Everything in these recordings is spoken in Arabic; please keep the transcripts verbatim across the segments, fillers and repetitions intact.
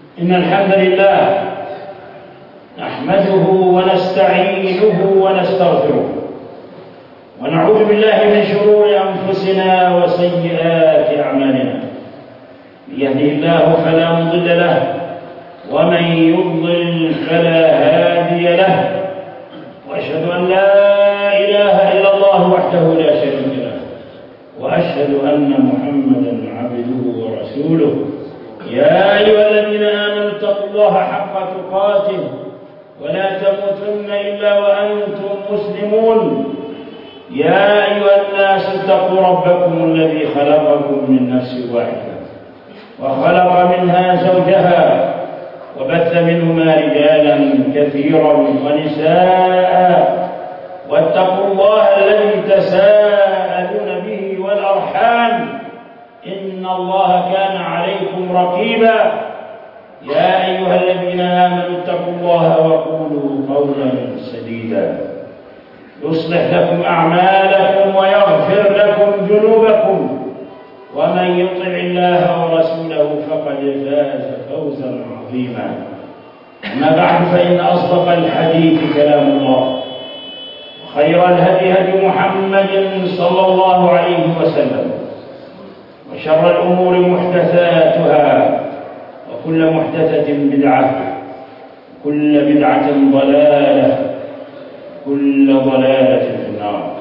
إن الحمد لله نحمده ونستعينه ونستغفره ونعوذ بالله من شرور أنفسنا وسيئات أعمالنا. من يهده الله فلا مضل له ومن يضلل فلا هادي له، وأشهد أن لا إله إلا الله وحده لا شريك له، وأشهد أن محمدا عبده ورسوله. يا أيها الذين آمنوا اتقوا الله حق تقاته ولا تموتن إلا وأنتم مسلمون. يا أيها الناس اتقوا ربكم الذي خلقكم من نفس واحدة وخلق منها زوجها وبث منهما رجالا كثيرا ونساء، واتقوا الله الذي تساءلون به والأرحام إن الله كان عليكم رقيبا. يا أيها الذين آمنوا اتقوا الله وقولوا قولا سديدا يصلح لكم أعمالكم ويغفر لكم ذنوبكم، ومن يطع الله ورسوله فقد فاز فوزا عظيما. أما بعد، فإن أصدق الحديث كلام الله، وخير الهدي هدي محمد صلى الله عليه وسلم، وشر الأمور محدثاتها، وكل محدثة بدعة، وكل بدعة ضلالة، كل ضلالة في النار.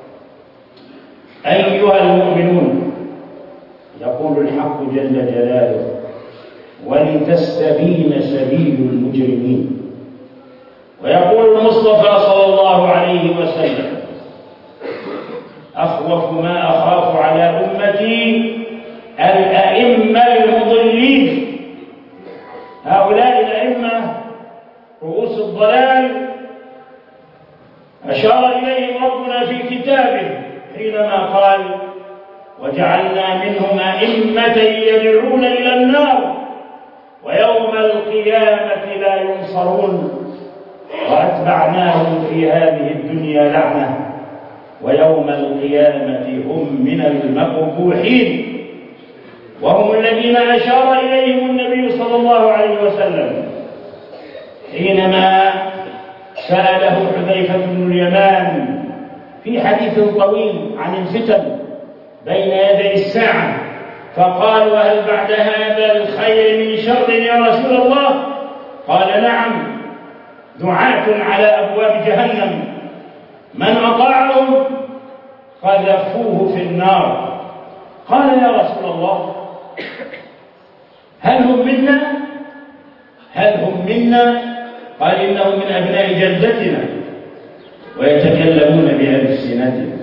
أيها المؤمنون، يقول الحق جل جلاله: ولتستبين سبيل المجرمين. ويقول المصطفى صلى الله عليه وسلم: أخوف ما أخاف على أمتي الأئمة المضلين. هؤلاء الأئمة رؤوس الضلال أشار إليهم ربنا في كتابه حينما قال: وجعلنا منهم أئمة يدعون إلى النار ويوم القيامة لا ينصرون وأتبعناهم في هذه الدنيا لعنة ويوم القيامة هم من المقبوحين. وهم الذين أشار إليهم النبي صلى الله عليه وسلم حينما سأله حذيفة بن اليمان في حديث طويل عن الفتن بين يدي الساعة، فقال: وهل بعد هذا الخير من شر يا رسول الله؟ قال: نعم، دعاة على أبواب جهنم من أطاعهم قذفوه في النار. قال: يا رسول الله، هل هم منا؟ هل هم منا؟ قال: إنهم من أبناء جلدتنا ويتكلمون بألسنتنا.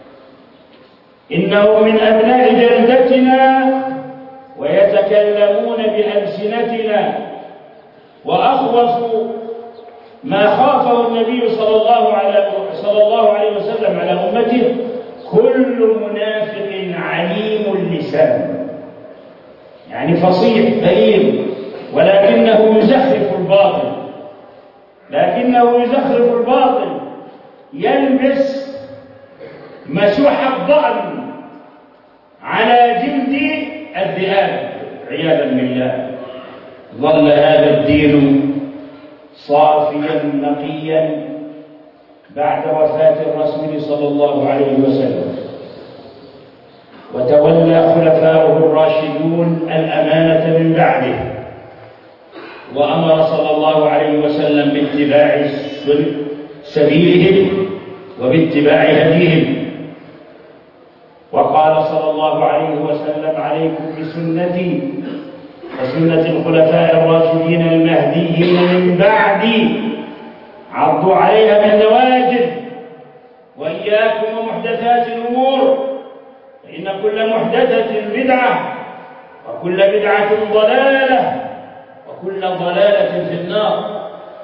إنهم من أبناء جلدتنا ويتكلمون بألسنتنا. وأخوف ما خافه النبي صلى الله عليه صلى الله عليه وسلم على أمته كل منافق عليم اللسان، يعني فصيح بليغ، ولكنه يزخرف الباطل لكنه يزخرف الباطل يلبس مسوح الضأن على جلد الذئاب عياذا بالله. ظل هذا الدين صافيا نقيا بعد وفاة الرسول صلى الله عليه وسلم، وتولى خلفاؤه الراشدون الأمانة من بعده، وأمر صلى الله عليه وسلم باتباع سبيلهم وباتباع هديهم. وقال صلى الله عليه وسلم: عليكم بسنتي وسنة الخلفاء الراشدين المهديين من بعدي، عضوا عليها بالنواجذ، وإياكم ومحدثات الأمور، فإن كل محدثة بدعة وكل بدعة ضلالة وكل ضلالة في النار.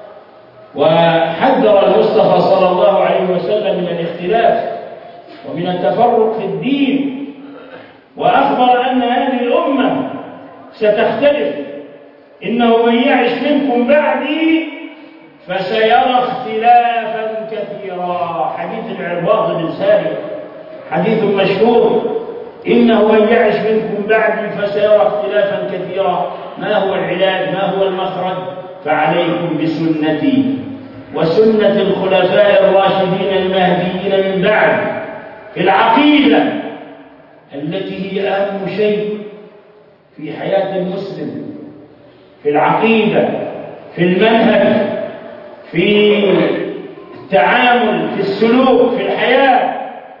وحذر المصطفى صلى الله عليه وسلم من الاختلاف ومن التفرق في الدين، وأخبر أن هذه الأمة ستختلف. إنه من يعش منكم بعدي فسيرى اختلافا كثيرا. حديث العرباض بن ساري حديث مشهور: إنه من يعش منكم بعدي فسيرى اختلافا كثيرا. ما هو العلاج؟ ما هو المخرج؟ فعليكم بسنتي وسنة الخلفاء الراشدين المهديين من بعد في العقيدة التي هي أهم شيء في حياة المسلم، في العقيدة، في المنهج، في التعامل، في السلوك، في الحياة.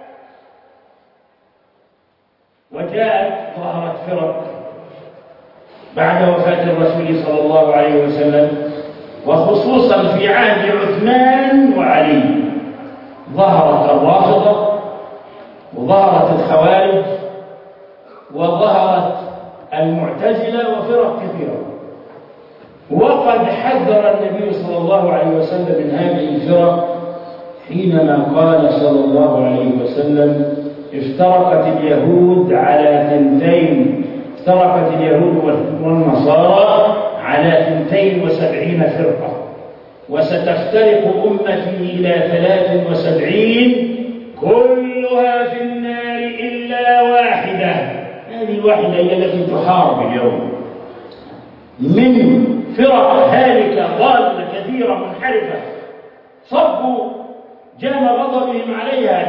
وجاءت ظهرت فرق بعد وفاة الرسول صلى الله عليه وسلم، وخصوصا في عهد عثمان وعلي، ظهرت الرافضة وظهرت الخوارج وظهرت المعتزلة وفرق كثيرة. وقد حذر النبي صلى الله عليه وسلم من هذه الفرق حينما قال صلى الله عليه وسلم: افترقت اليهود على ثنتين افترقت اليهود والنصارى على ثنتين وسبعين فرقة، وستفترق أمتي إلى ثلاث وسبعين كلها في النار إلا واحدة. هذه الواحدة هي التي تحارب اليوم من فرق هالكة ضالة كثيرة منحرفة، صبوا جام غضبهم عليها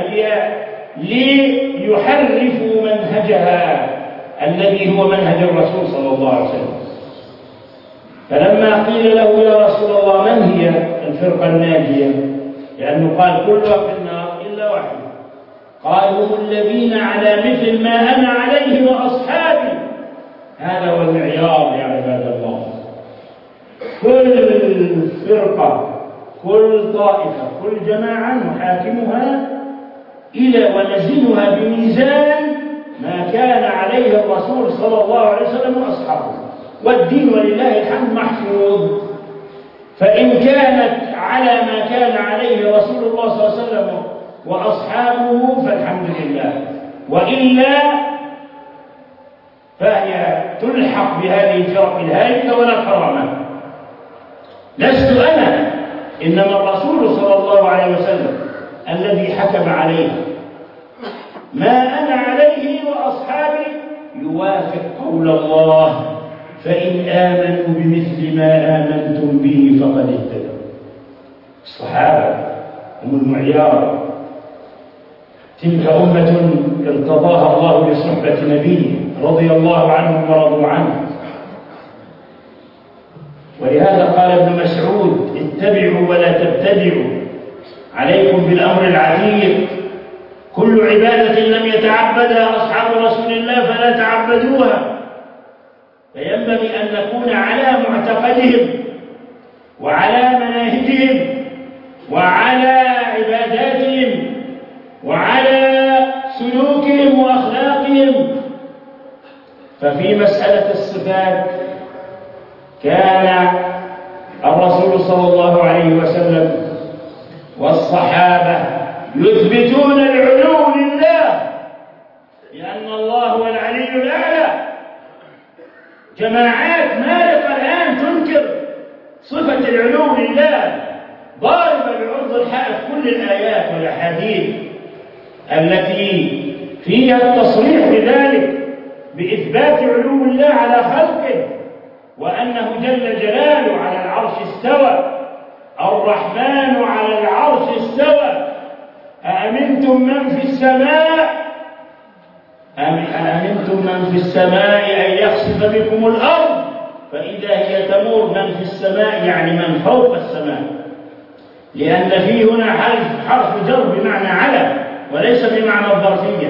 ليحرفوا منهجها الذي هو منهج الرسول صلى الله عليه وسلم. فلما قيل له: يا رسول الله من هي الفرقة الناجية؟ لأنه قال كلها في النار إلا واحدة. قال: هم الذين على مثل ما أنا عليه وأصحابي. هذا هو المعيار يا عباد الله. كل فرقة، كل طائفة، كل جماعة نحاكمها إلى ونزنها بميزان ما كان عليه الرسول صلى الله عليه وسلم وأصحابه، والدين ولله الحمد محفوظ. فإن كانت على ما كان عليه رسول الله صلى الله عليه وسلم وأصحابه فالحمد لله، وإلا فهي تلحق بهذه الفرق الهالكة ولا كرامة. لست أنا، إنما الرسول صلى الله عليه وسلم الذي حكم عليه. ما أنا عليه وأصحابي يوافق قول الله: فإن آمنوا بمثل ما آمنتم به فقد اهتدوا. الصحابة هم المعيار. تلك أمة ارتضاها الله بصحبة نبيه رضي الله عنهم ورضوا عنه. ولهذا قال ابن مسعود: اتبعوا ولا تبتدعوا، عليكم بالأمر العتيق، كل عبادة لم يتعبدها أصحاب رسول الله فلا تعبدوها. فينبغي أن نكون على معتقدهم وعلى مناهجهم وعلى عباداتهم وعلى سلوكهم وأخلاقهم. ففي مسألة الصفات كان الرسول صلى الله عليه وسلم والصحابة يثبتون العلو لله، لأن الله هو العلي الأعلى. جماعات مالك الآن تنكر صفة العلو لله، ضاربة بعرض الحائط كل الآيات والأحاديث التي فيها التصريح بذلك، بإثبات علو الله على خلقه، وأنه جل جلاله على العرش استوى، الرحمن على العرش استوى، أأمنتم من في السماء أأمنتم من في السماء أن يخسف بكم الأرض فإذا هي تمور. من في السماء يعني من فوق السماء، لأن فيه هنا حرف, حرف جر بمعنى على وليس بمعنى الظرفية.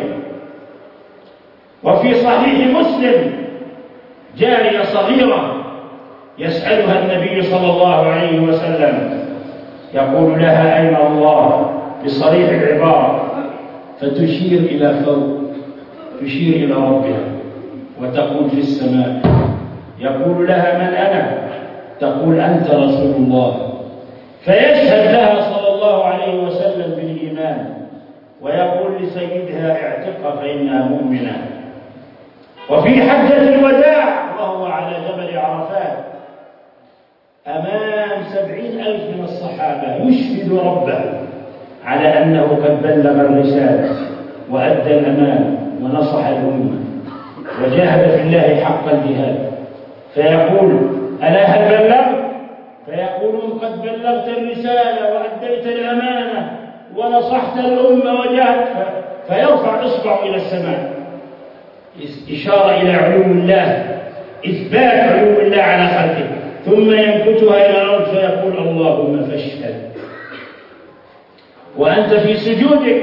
وفي صحيح مسلم جارية صغيرة يسألها النبي صلى الله عليه وسلم، يقول لها: أين الله؟ بصريح العبارة، فتشير إلى فوق، تشير إلى ربها وتقول في السماء. يقول لها: من أنا؟ تقول: أنت رسول الله. فيشهد لها صلى الله عليه وسلم بالإيمان، ويقول لسيدها: اعتقها فإنها مؤمنة. وفي حجة الوداع وهو على جبل عرفات أمام سبعين ألف من الصحابة يشهد ربه على أنه قد بلغ الرسالة وأدى الأمانة ونصح الأمة وجاهد في الله حق الجهاد، فيقول ألا هل بلغت؟ فيقولون قد بلغت الرسالة وأديت الأمانة ونصحت الأمة وجاهدت، فيرفع إصبعه إلى السماء إشارة إلى علو الله، إثبات علو الله على خلقه، ثم ينكتها إلى الأرض فيقول اللهم فاشهد. وأنت في سجودك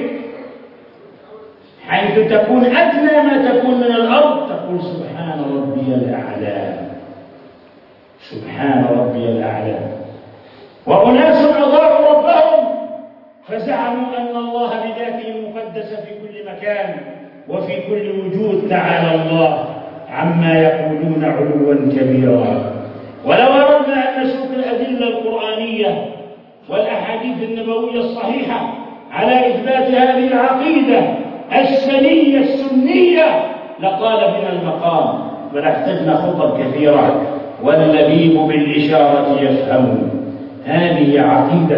حيث تكون أدنى ما تكون من الأرض تقول سبحان ربي الأعلى، سبحان ربي الأعلى. وأناس أضاعوا ربهم فزعموا أن الله بذاته المقدسة في كل مكان وفي كل وجود، تعالى الله عما يقولون علوا كبيرا. ولو أردنا أن نسوق الأدلة القرآنية والأحاديث النبوية الصحيحة على إثبات هذه العقيدة السنية السنية لقال بنا المقام، ولاحتجنا خطب كثيرة، واللبيب بالإشارة يفهم. هذه عقيدة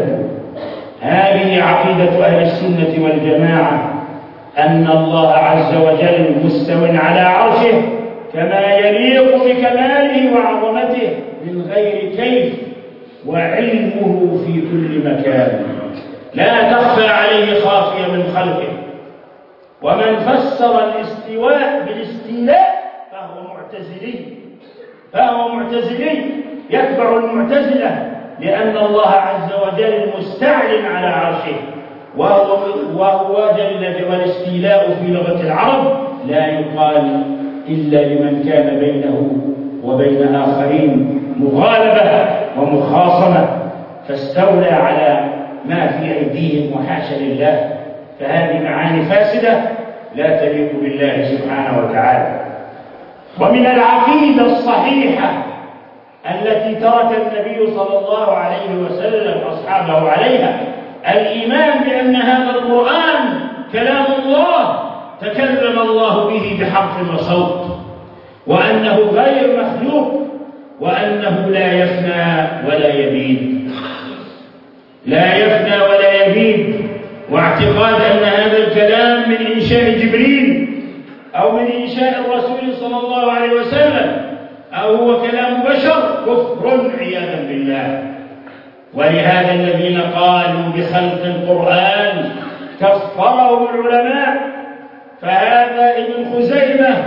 هذه عقيدة أهل السنة والجماعة، أن الله عز وجل مستو على عرشه كما يليق بكماله وعظمته من غير كيف، وعلمه في كل مكان لا تخفى عليه خافية من خلقه. ومن فسر الاستواء بالاستيلاء فهو معتزلي فهو معتزلي يتبع المعتزلة، لأن الله عز وجل مستعل على عرشه، وهو وهو جل. والاستيلاء في لغة العرب لا يقال إلا لمن كان بينه وبين آخرين مغالبة ومخاصمة، فاستولى على ما في أيديهم وحاشا لله، فهذه معاني فاسدة لا تليق بالله سبحانه وتعالى. ومن العقيدة الصحيحة التي ترك النبي صلى الله عليه وسلم أصحابه عليها الإيمان بأن هذا القرآن كلام الله تكلم الله به بحرف وصوت، وأنه غير مخلوق، وأنه لا يفنى ولا يبيد لا يفنى ولا يبيد واعتقاد أن هذا الكلام من إنشاء جبريل أو من إنشاء الرسول صلى الله عليه وسلم أو هو كلام بشر كفر عياذا بالله. ولهذا الذين قالوا بخلق القرآن كفرهم العلماء، فهذا ابن خزيمة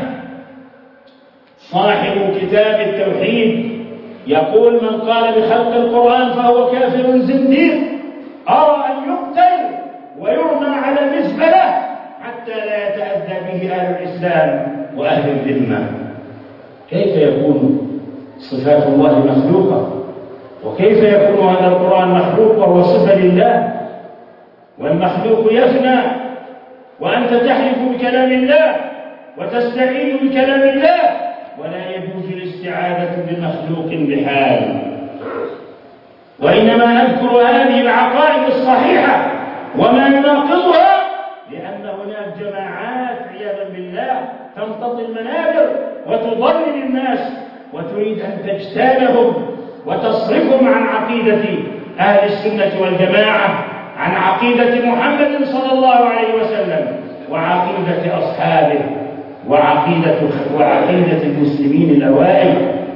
صاحب كتاب التوحيد يقول من قال بخلق القرآن فهو كافر زنديق، أرى أن يقتل ويرمى على المزبلة حتى لا يتأذى به أهل الإسلام وأهل الذمة. كيف يكون صفات الله مخلوقة؟ وكيف يكون هذا القرآن مخلوق وهو صفة لله؟ والمخلوق يفنى، وأنت تحلف بكلام الله وتستعين بكلام الله، ولا يجوز الاستعاذة بمخلوق بحال. وإنما أذكر هذه العقائد الصحيحة وما يناقضها لأن هناك جماعات عياذا بالله تمتطي المنابر وتضلل الناس وتريد أن تجتالهم وتصرفهم عن عقيدة أهل السنة والجماعة، عن عقيدة محمد صلى الله عليه وسلم وعقيدة أصحابه وعقيدة وعقيدة المسلمين الأوائل.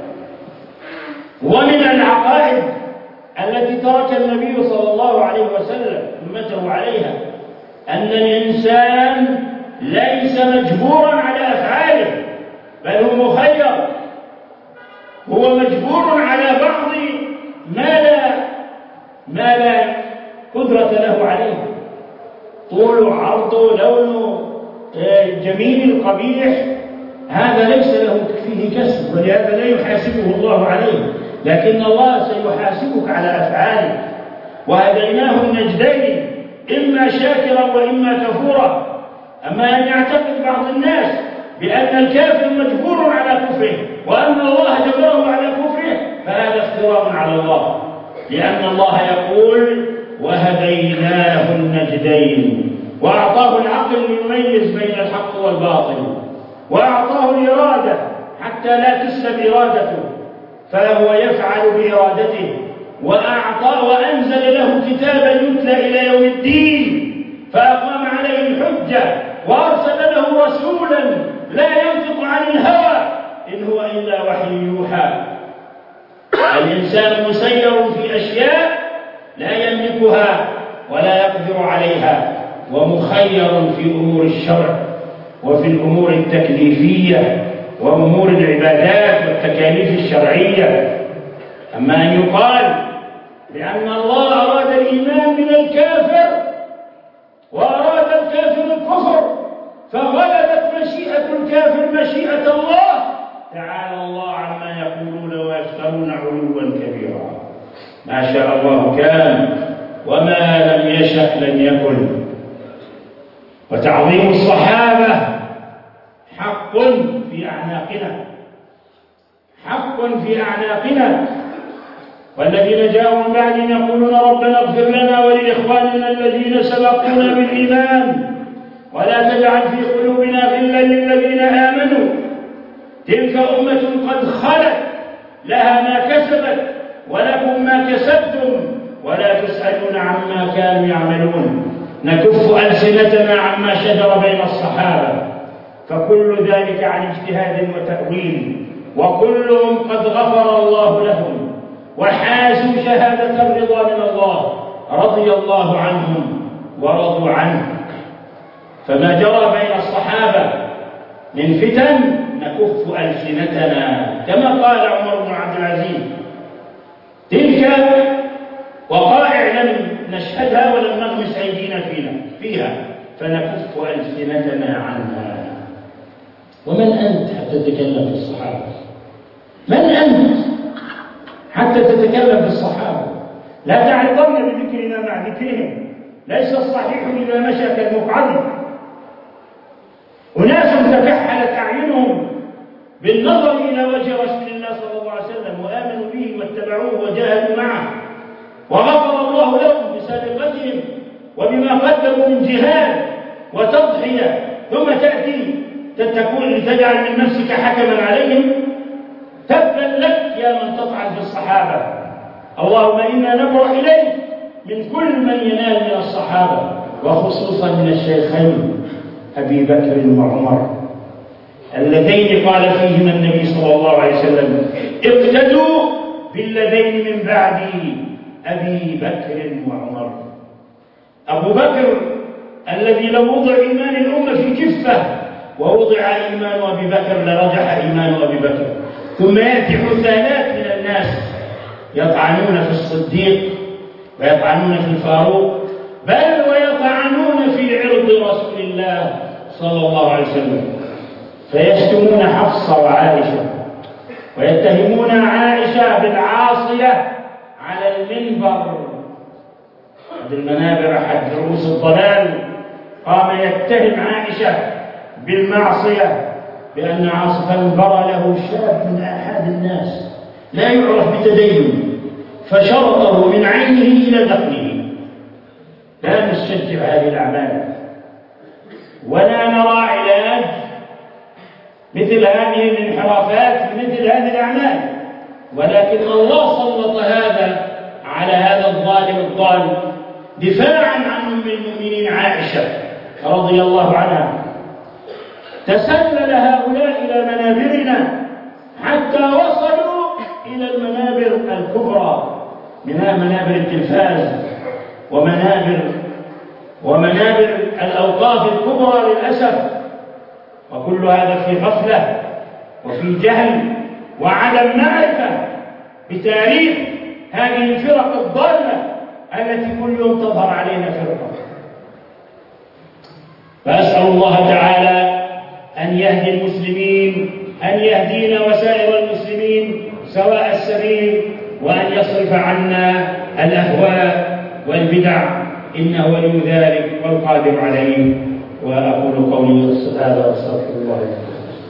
ومن العقائد التي ترك النبي صلى الله عليه وسلم أمته عليها أن الإنسان ليس مجبورا على أفعاله، بل هو مخير، هو مجبور على بعض ما لا ما لا قدرة له عليه، طول عرضه لونه جميل قبيح، هذا ليس له فيه كسب، ولهذا لا يحاسبه الله عليه، لكن الله سيحاسبك على أفعالك. وهديناه النجدين إما شاكرا وإما كفورا. أما أن يعتقد بعض الناس بأن الكافر مجبور على كفره وأن الله جبره على كفره فهذا افتراء على الله، لأن الله يقول وهديناه النجدين، وأعطاه العقل ليميز بين الحق والباطل، وأعطاه الإرادة حتى لا تسلب إرادته فهو يفعل بإرادته، وأعطى وأنزل له كتابا يتلى إلى يوم الدين فأقام عليه الحجة وأرسل له رسولا لا ينطق عن الهوى إن هو إلا وحي يوحى. الإنسان مسير في أشياء لا يملكها ولا يقدر عليها، ومخير في أمور الشرع وفي الأمور التكليفية وأمور العبادات والتكاليف الشرعية. أما أن يقال لأن الله أراد الإيمان من الكافر وأراد الكافر الكفر فغلبت مشيئة الكافر مشيئة الله، تعالى الله عما يقولون ويفترون علوا كبيرا. ما شاء الله كان وما لم يشأ لم يكن. وتعظيم الصحابة حق في أعناقنا، حق في أعناقنا. والذين جاءوا من بعدهم يقولون ربنا اغفر لنا ولإخواننا الذين سبقونا بالإيمان ولا تجعل في قلوبنا غلا للذين آمنوا تلك أمة قد خلت لها ما كسبت ولكم ما كسبتم ولا تسألون عما كانوا يعملون. نكف ألسنتنا عما شجر بين الصحابة، فكل ذلك عن اجتهاد وتأويل، وكلهم قد غفر الله لهم وحازوا شهادة الرضا من الله، رضي الله عنهم ورضوا عنه. فما جرى بين الصحابة من فتن نكف ألسنتنا كما قال عمر بن عبد العزيز: تلك وقائع لم نشهدها ولم نغمس أيدينا فينا فيها فنكف ألسنتنا عنها. ومن أنت حتى تتكلم في الصحابة؟ من أنت حتى تتكلم في الصحابة؟ لا تعرضن بذكرنا مع ذكرهم، ليس الصحيح إذا مشى كالمقعد. أناس تكحلت أعينهم بالنظر إلى وجه رسول الله صلى الله عليه وسلم وآمنوا به واتبعوه وجاهدوا معه، وغفر الله لهم بسابقتهم وبما قدموا من جهاد وتضحية، ثم تأتي تتكون لتجعل من نفسك حكما عليهم. تبا لك يا من تطعن في الصحابة. اللهم إنا نبرأ إليك من كل من ينال من الصحابة، وخصوصا من الشيخين أبي بكر وعمر اللذين قال فيهما النبي صلى الله عليه وسلم: اقتدوا بالذين من بعدي أبي بكر وعمر. أبو بكر الذي لو وضع إيمان الأمة في كفة ووضع إيمان أبي بكر لرجح إيمان أبي بكر. ثم يأتي حثالات من الناس يطعنون في الصديق ويطعنون في الفاروق، بل ويطعنون في عرض رسول الله صلى الله عليه وسلم، فيشتمون حفصة وعائشة ويتهمون عائشة بالعاصية على المنبر. أحد المنابر، أحد رؤوس الضلال، قام يتهم عائشة بالمعصية بأن عاصفا برى له شاب من أحد الناس لا يعرف بتدين فشرطه من عينه إلى دقنه. لا نشجع هذه الأعمال ولا نرى علاج مثل هذه الانحرافات مثل هذه الأعمال، ولكن الله سلط هذا على هذا الظالم الضال دفاعا عن أم المؤمنين عائشة رضي الله عنها. تسلل هؤلاء إلى منابرنا حتى وصلوا إلى المنابر الكبرى، منها منابر التلفاز ومنابر ومنابر الأوقاف الكبرى للأسف، وكل هذا في غفلة وفي جهل وعدم معرفة بتاريخ هذه الفرق الضالة التي كل يوم تظهر علينا فرقة. فأسأل الله تعالى أن يهدي المسلمين، أن يهدينا وسائر المسلمين سواء السبيل، وأن يصرف عنا الأهواء والبدع، إنه ولي ذلك والقادر عليه. وأقول قولي هذا وأستغفر الله لي.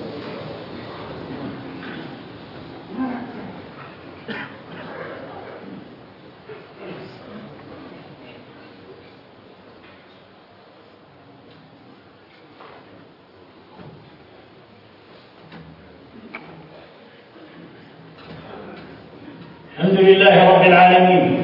الحمد لله رب العالمين،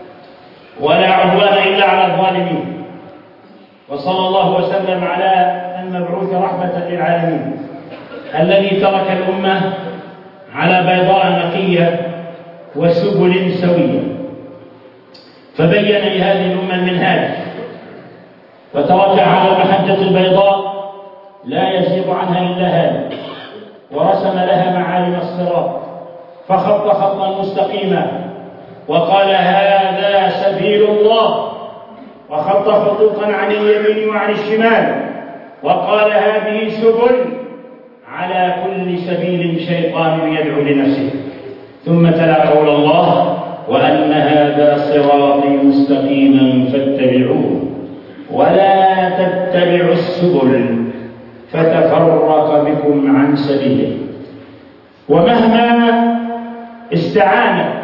ولا عدوان إلا على الظالمين، وصلى الله وسلم على المبعوث رحمة للعالمين الذي ترك الأمة على بيضاء نقية وسبل سوية، فبين لهذه الأمة المنهاج وتركها على المحجة البيضاء لا يزيغ عنها إلا هذا، ورسم لها معالم الصراط فخط خطا مستقيما وقال هذا سبيل الله، وخط خطوطا عن اليمين وعن الشمال وقال هذه سبل، على كل سبيل شيطان يدعو لنفسه، ثم تلا قول الله وأن هذا صراطي مستقيما فاتبعوه ولا تتبعوا السبل فتفرق بكم عن سبيله. ومهما استعانت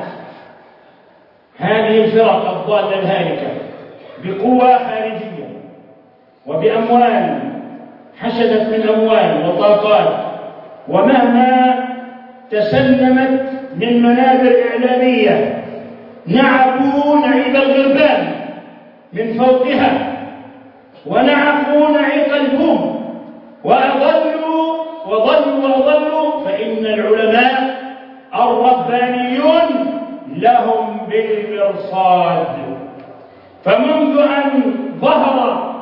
هذه الفرق الضالة الهالكة بقوى خارجية وبأموال حشدت من أموال وطاقات، ومهما تسلمت من منابر إعلامية نعقوا نعيب الغربان من فوقها ونعقوا نعيق البوم وأضلوا وضلوا وأضلوا، فإن العلماء الربانيون لهم بالمرصاد. فمنذ أن ظهر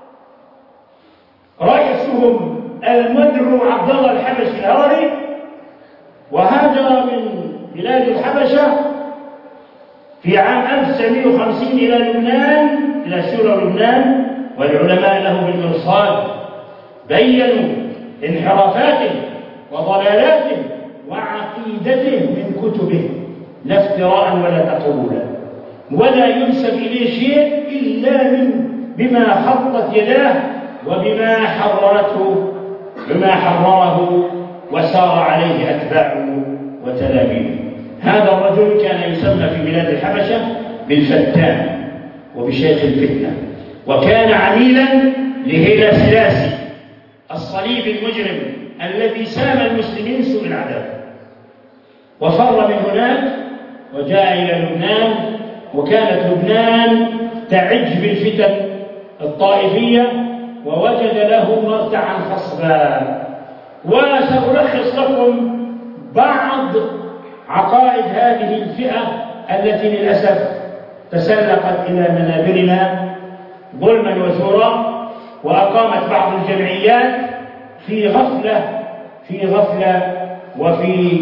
رئيسهم المدعو عبد الله الحبشي الهروي وهاجر من بلاد الحبشة في عام ألف وتسعمائة وخمسين إلى لبنان إلى سوريا ولبنان، والعلماء له بالمرصاد بينوا انحرافاته وضلالاته وعقيدته من كتبه لا افتراء ولا تقولا، ولا ينسب إليه شيء إلا من بما خطت يداه وبما حررته بما حرره وسار عليه أتباعه وتلاميذه. هذا الرجل كان يسمى في بلاد الحبشة بالفتان وبشيخ الفتنة، وكان عميلا لهيلا سلاسي الصليب المجرم الذي سام المسلمين سوء العذاب، وفر من هناك وجاء إلى لبنان، وكانت لبنان تعج بالفتن الطائفية ووجد له مرتعا خصبا. وسألخص لكم بعض عقائد هذه الفئة التي للأسف تسلقت إلى منابرنا ظلما وزورا، وأقامت بعض الجمعيات في غفلة في غفلة وفي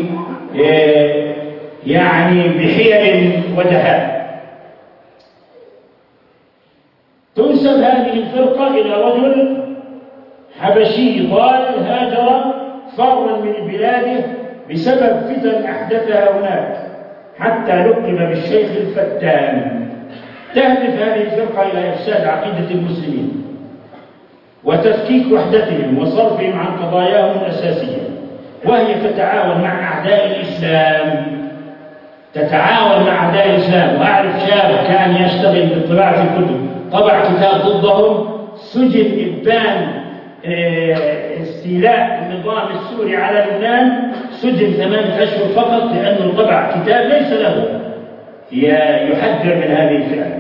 يعني بحيل ودهاء. تنسب هذه الفرقة إلى رجل حبشي ضال هاجر فرا من بلاده بسبب فتن أحدثها هناك حتى لقب بالشيخ الفتان. تهدف هذه الفرقة إلى إفساد عقيدة المسلمين وتفكيك وحدتهم وصرفهم عن قضاياهم الأساسية، وهي تتعاون مع أعداء الإسلام تتعاون مع أعداء الإسلام. وأعرف شاب كان يشتغل بطباعة الكتب، طبع كتاب ضدهم، سجن إبان استيلاء النظام السوري على لبنان، سجن ثمانية أشهر فقط لأنه طبع كتاب ليس له يحذر من هذه الفئة.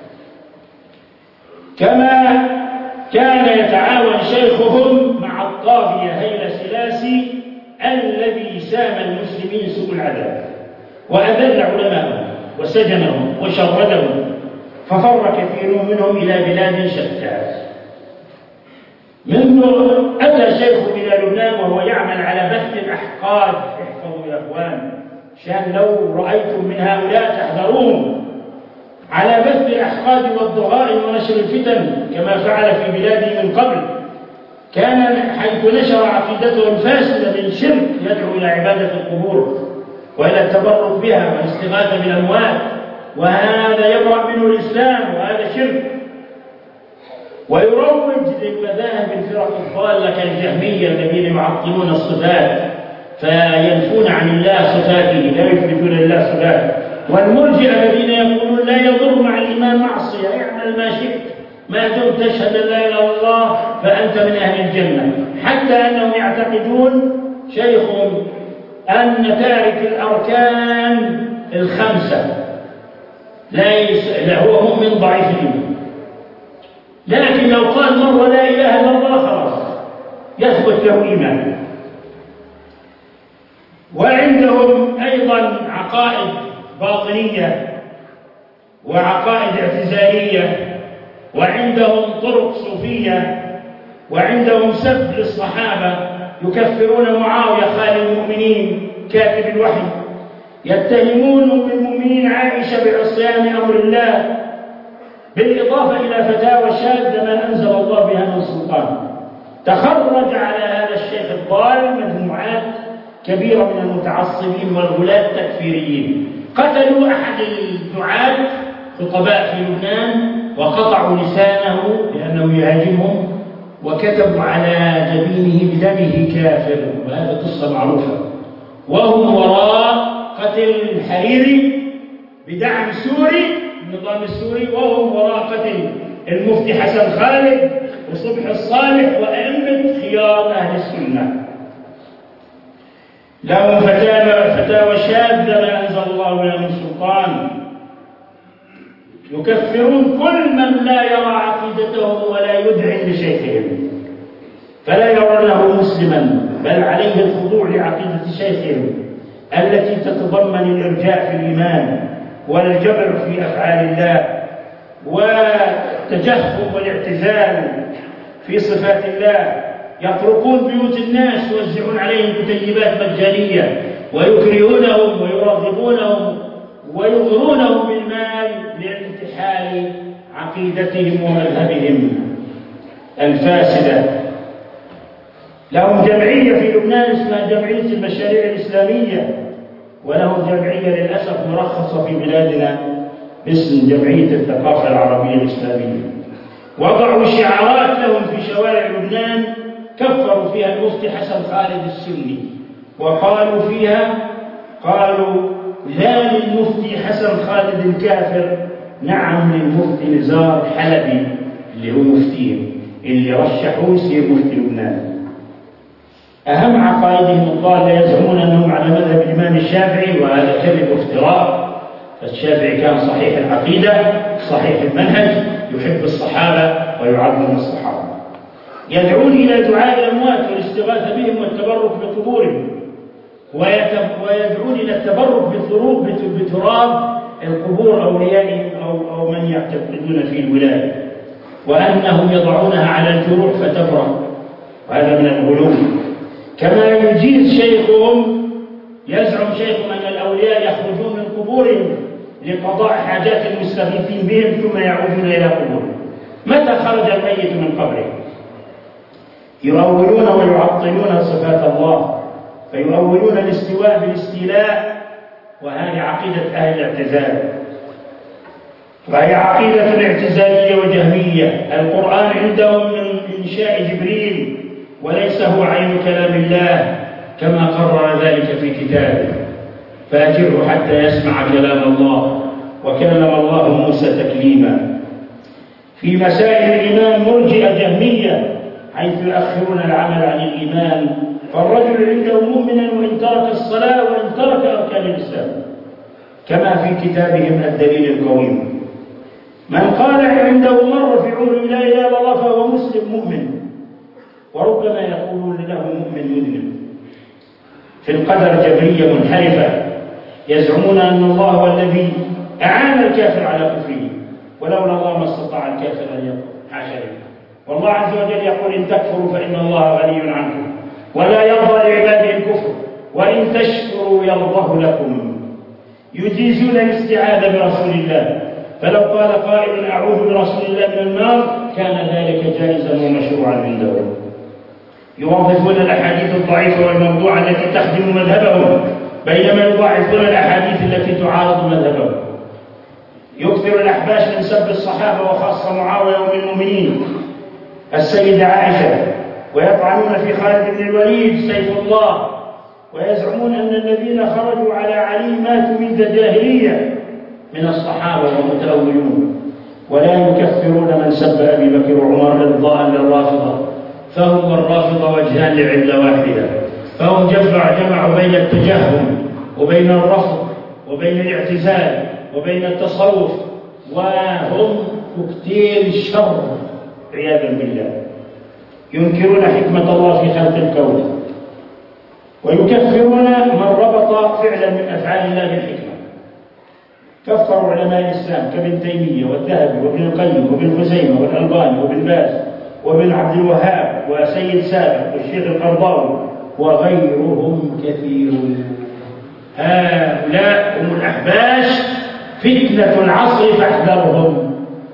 كما كان يتعاون شيخهم مع الطاغية هيلا سلاسي الذي سام المسلمين سوء العذاب وأذل علماءهم وسجنهم وشردهم، ففر كثير منهم إلى بلاد شتى. منذ أتى شيخ إلى لبنان وهو يعمل على بث الأحقاد، احفظوا يا أخوان شان لو رأيتم من هؤلاء تحذرون، على بث الأحقاد والضغائن ونشر الفتن كما فعل في بلاده من قبل. كان حيث نشر عقيدته الفاسدة من شرك يدعو إلى عبادة القبور وإلى التبرك بها والاستغاثة بالأموات، وهذا يبرأ منه الإسلام وهذا شرك. ويروج للمذاهب الفرق الضالة كالجهمية الذين يعطلون الصفات فينفون عن الله صفاته لا يثبتون لله صفات، والمرجئة الذين يقولون لا يضر مع الإيمان معصية، اعمل ما شئت ما دمت تشهد أن لا إله إلا الله فأنت من أهل الجنة، حتى أنهم يعتقدون شيخهم أن تارك الأركان الخمسة لا هو مؤمن ضعيف الإيمان، لكن لو قال مرة لا إله إلا الله خلاص يثبت له إيمان. وعندهم أيضا عقائد باطنية وعقائد اعتزالية، وعندهم طرق صوفية، وعندهم سب للصحابة، يكفرون معاوية خالي المؤمنين كاتب الوحي، يتهمون أم المؤمنين عائشة بعصيان أمر الله، بالإضافة إلى فتاوى شاذة ما أنزل الله بها من سلطان. تخرج على هذا الشيخ الضال مجموعات كبيرة من المتعصبين والغلاة التكفيريين، قتلوا أحد الدعاة خطباء في لبنان وقطعوا لسانه لأنه يهاجمهم، وكتبوا على جبينه بدمه كافر، وهذا قصة معروفة. وهم وراء قتل الحريري بدعم سوري، النظام السوري، وهم وراء قتل المفتي حسن خالد وصبح الصالح وأئمة خيار أهل السنة. لهم فتاوى فتاوى شاذة ما أنزل الله بها من سلطان، يكفرون كل من لا يرى عقيدتهم ولا يدعي لشيخهم، فلا يرونه مسلما، بل عليه الخضوع لعقيدة شيخهم التي تتضمن الإرجاء في الإيمان والجبر في أفعال الله والتجهم والاعتزال في صفات الله. يطرقون بيوت الناس ويوزعون عليهم كتيبات مجانية ويكرهونهم ويرغبونهم ويغرونهم بالمال لانتحال عقيدتهم ومذهبهم الفاسدة. لهم جمعية في لبنان اسمها جمعية المشاريع الإسلامية، ولهم جمعية للأسف مرخصة في بلادنا باسم جمعية الثقافة العربية الإسلامية. وضعوا شعارات لهم في شوارع لبنان كفروا فيها المفتي حسن خالد السني، وقالوا فيها قالوا لا للمفتي حسن خالد الكافر، نعم للمفتي نزار حلبي اللي هو مفتيهم اللي رشحوه يصير مفتي لبنان. أهم عقائدهم الضالة يزعمون أنهم على مذهب الإمام الشافعي، وهذا كذب وافتراء. فالشافعي كان صحيح العقيدة صحيح المنهج، يحب الصحابة ويعظم الصحابة. يدعون إلى دعاء الأموات والاستغاثة بهم والتبرك بقبورهم، ويدعون إلى التبرك بتراب القبور أوليائهم أو, أو من يعتقدون في الولاية، وأنهم يضعونها على الجروح فتبرأ، وهذا من الغلو. كما يجيز شيخهم، يزعم شيخهم أن الأولياء يخرجون من قبورهم لقضاء حاجات المستغيثين بهم ثم يعودون إلى قبورهم. متى خرج الميت من قبره؟ يؤولون ويعطلون صفات الله، فيؤولون الاستواء بالاستيلاء، وهذه عقيدة أهل الاعتزال، وهي عقيدة الاعتزالية وجهمية. القرآن عندهم من إنشاء جبريل وليس هو عين كلام الله كما قرر ذلك في كتابه، فأجره حتى يسمع كلام الله، وكلم الله موسى تكليما. في مسائل الإيمان مرجئة جهمية حيث يؤخرون العمل عن الإيمان، فالرجل عنده مؤمنا وإن ترك الصلاة وإن ترك أركان الإسلام، كما في كتابهم الدليل القويم. من قال عنده مرة في عمره لا إله إلا الله فهو مسلم مؤمن، وربما يقولون له مؤمن مذنب. في القدر جبرية منحرفة يزعمون أن الله هو الذي أعان الكافر على كفره، ولولا الله ما استطاع الكافر أن يكفر، حاشا لله. والله عز وجل يقول إن تكفروا فإن الله غني عنكم ولا يرضى لعباده الكفر وإن تشكروا يرضه لكم. يجيزون الاستعاذة برسول الله، فلو قال قائل أعوذ برسول الله من النار كان ذلك جائزا ومشروعا عندهم. يوظفون الأحاديث الضعيفة والموضوعة التي تخدم مذهبهم، بينما يضاعفون الأحاديث التي تعارض مذهبهم. يكثر الأحباش من سب الصحابة وخاصة معاوية وأم المؤمنين السيدة عائشة، ويطعنون في خالد بن الوليد سيف الله، ويزعمون أن الذين خرجوا على علي ماتوا من جاهلية من الصحابة والمتأولون، ولا يكفرون من سب أبي بكر وعمر إرضاء للرافضة، فهم الرافضة وجهان لعلة واحدة، فهم جمع جمعوا بين التجهم وبين الرفض وبين الاعتزال وبين التصوف، وهم كوكتيل الشر عياذا بالله. ينكرون حكمة الله في خلق الكون، ويكفرون من ربط فعلا من أفعال الله بالحكمة. كفروا علماء الإسلام كابن تيمية والذهبي وابن القيم وابن خزيمة والألباني وابن باز وابن عبد الوهاب وسيد سابق والشيخ القرضاوي وغيرهم كثيرون. هؤلاء هم الأحباش فتنة العصر فاحذرهم.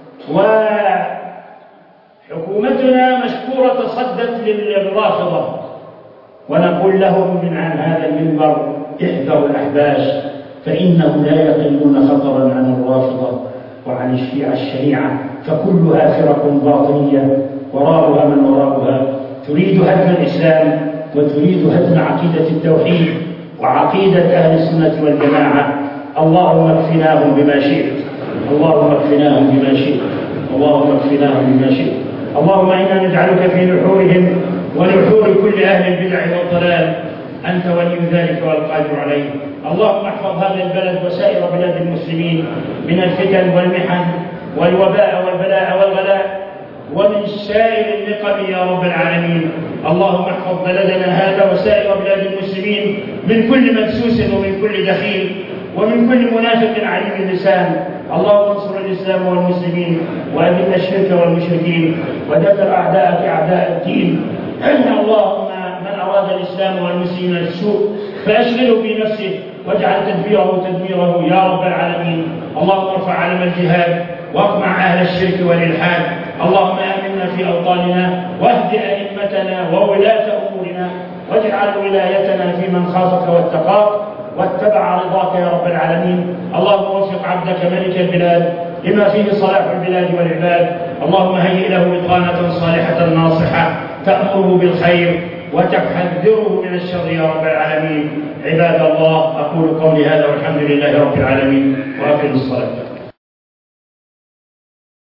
وحكومتنا مشكورة تصدت للرافضة، ونقول لهم من عن هذا المنبر احذروا الأحباش، فإنهم لا يقلون خطرا عن الرافضة وعن الشيعة الشريعة، فكلها فرق باطنية وراءها من وراءها تريد هدم الإسلام وتريد هدم عقيدة التوحيد وعقيدة أهل السنة والجماعة. اللهم اكفناهم بما شئت، اللهم اكفناهم بما شئت، اللهم اكفناهم بما شئت. اللهم إنا نجعلك في نحورهم ونحور كل أهل البدع والضلال، أنت ولي ذلك والقادر عليه. اللهم احفظ هذا البلد وسائر بلاد المسلمين من الفتن والمحن والوباء والبلاء والغلاء ومن سائر النقم يا رب العالمين. اللهم احفظ بلدنا هذا وسائر بلاد المسلمين من كل مدسوس ومن كل دخيل ومن كل منافق عليم اللسان. اللهم انصر الإسلام والمسلمين وأذل الشرك والمشركين ودمر أعداءك أعداء الدين. اللهم من أراد الإسلام والمسلمين السوء فأشغله بنفسه واجعل تدبيره تدميره يا رب العالمين. اللهم ارفع علم الجهاد واقمع أهل الشرك والإلحاد. اللهم آمنا في أوطاننا واهد أئمتنا وولاة أمورنا واجعل ولايتنا في من خافك واتقاك واتبع رضاك يا رب العالمين. اللهم وفق عبدك ملك البلاد لما فيه صلاح البلاد والعباد. اللهم هيئ له بطانة صالحة ناصحة تأمره بالخير وتحذره من الشر يا رب العالمين. عباد الله، أقول قولي هذا والحمد لله رب العالمين وأقم الصلاة.